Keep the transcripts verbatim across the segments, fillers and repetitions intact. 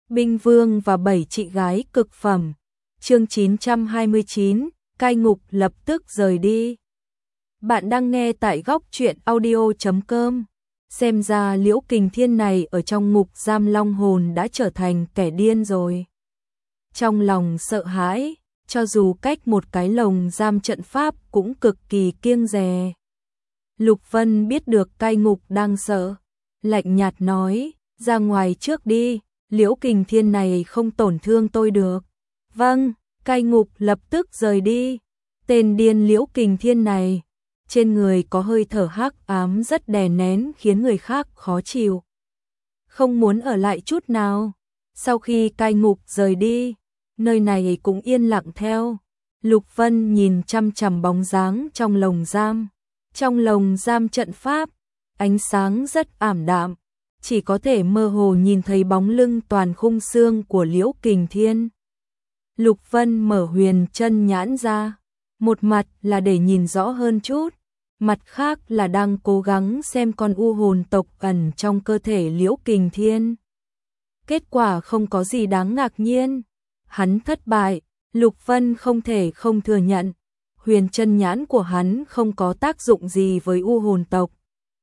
Binh Vương và bảy chị gái cực phẩm. Chương chín trăm hai mươi chín, cai ngục lập tức rời đi. Bạn đang nghe tại góc truyện audio chấm com. Xem ra Liễu Kình Thiên này ở trong ngục giam Long Hồn đã trở thành kẻ điên rồi. Trong lòng sợ hãi, cho dù cách một cái lồng giam trận pháp cũng cực kỳ kiêng dè. Lục Vân biết được cai ngục đang sợ, lạnh nhạt nói, ra ngoài trước đi, Liễu Kình Thiên này không tổn thương tôi được. Vâng, cai ngục lập tức rời đi. Tên điên Liễu Kình Thiên này, trên người có hơi thở hắc ám rất đè nén khiến người khác khó chịu. Không muốn ở lại chút nào. Sau khi cai ngục rời đi, nơi này cũng yên lặng theo. Lục Vân nhìn chăm chằm bóng dáng trong lồng giam. Trong lồng giam trận pháp, ánh sáng rất ảm đạm, chỉ có thể mơ hồ nhìn thấy bóng lưng toàn khung xương của Liễu Kình Thiên. Lục Vân mở huyền chân nhãn ra, một mặt là để nhìn rõ hơn chút, mặt khác là đang cố gắng xem con u hồn tộc ẩn trong cơ thể Liễu Kình Thiên. Kết quả không có gì đáng ngạc nhiên, hắn thất bại. Lục Vân không thể không thừa nhận, huyền chân nhãn của hắn không có tác dụng gì với u hồn tộc.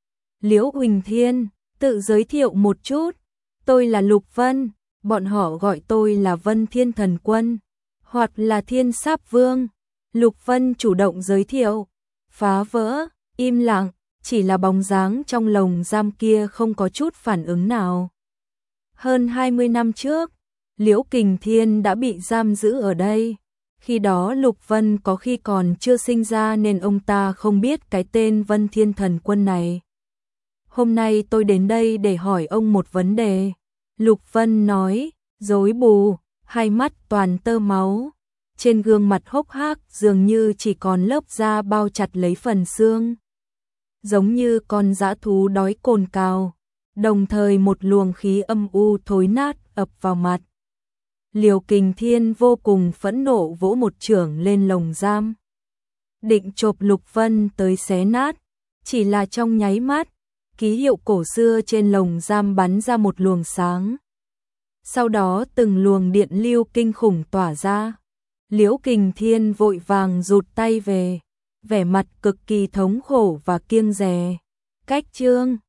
Liễu Huỳnh Thiên, tự giới thiệu một chút, tôi là Lục Vân, bọn họ gọi tôi là Vân Thiên Thần Quân, hoặc là Thiên Sáp Vương. Lục Vân chủ động giới thiệu, phá vỡ, im lặng, chỉ là bóng dáng trong lồng giam kia không có chút phản ứng nào. Hơn hai mươi năm trước, Liễu Kình Thiên đã bị giam giữ ở đây. Khi đó Lục Vân có khi còn chưa sinh ra nên ông ta không biết cái tên Vân Thiên Thần Quân này. Hôm nay tôi đến đây để hỏi ông một vấn đề. Lục Vân nói, rối bù, hai mắt toàn tơ máu. Trên gương mặt hốc hác dường như chỉ còn lớp da bao chặt lấy phần xương. Giống như con dã thú đói cồn cào. Đồng thời một luồng khí âm u thối nát ập vào mặt. Liễu Kình Thiên vô cùng phẫn nộ vỗ một chưởng lên lồng giam. Định chộp Lục Vân tới xé nát, chỉ là trong nháy mắt, ký hiệu cổ xưa trên lồng giam bắn ra một luồng sáng. Sau đó từng luồng điện lưu kinh khủng tỏa ra. Liễu Kình Thiên vội vàng rụt tay về, vẻ mặt cực kỳ thống khổ và kiêng dè. Cách chương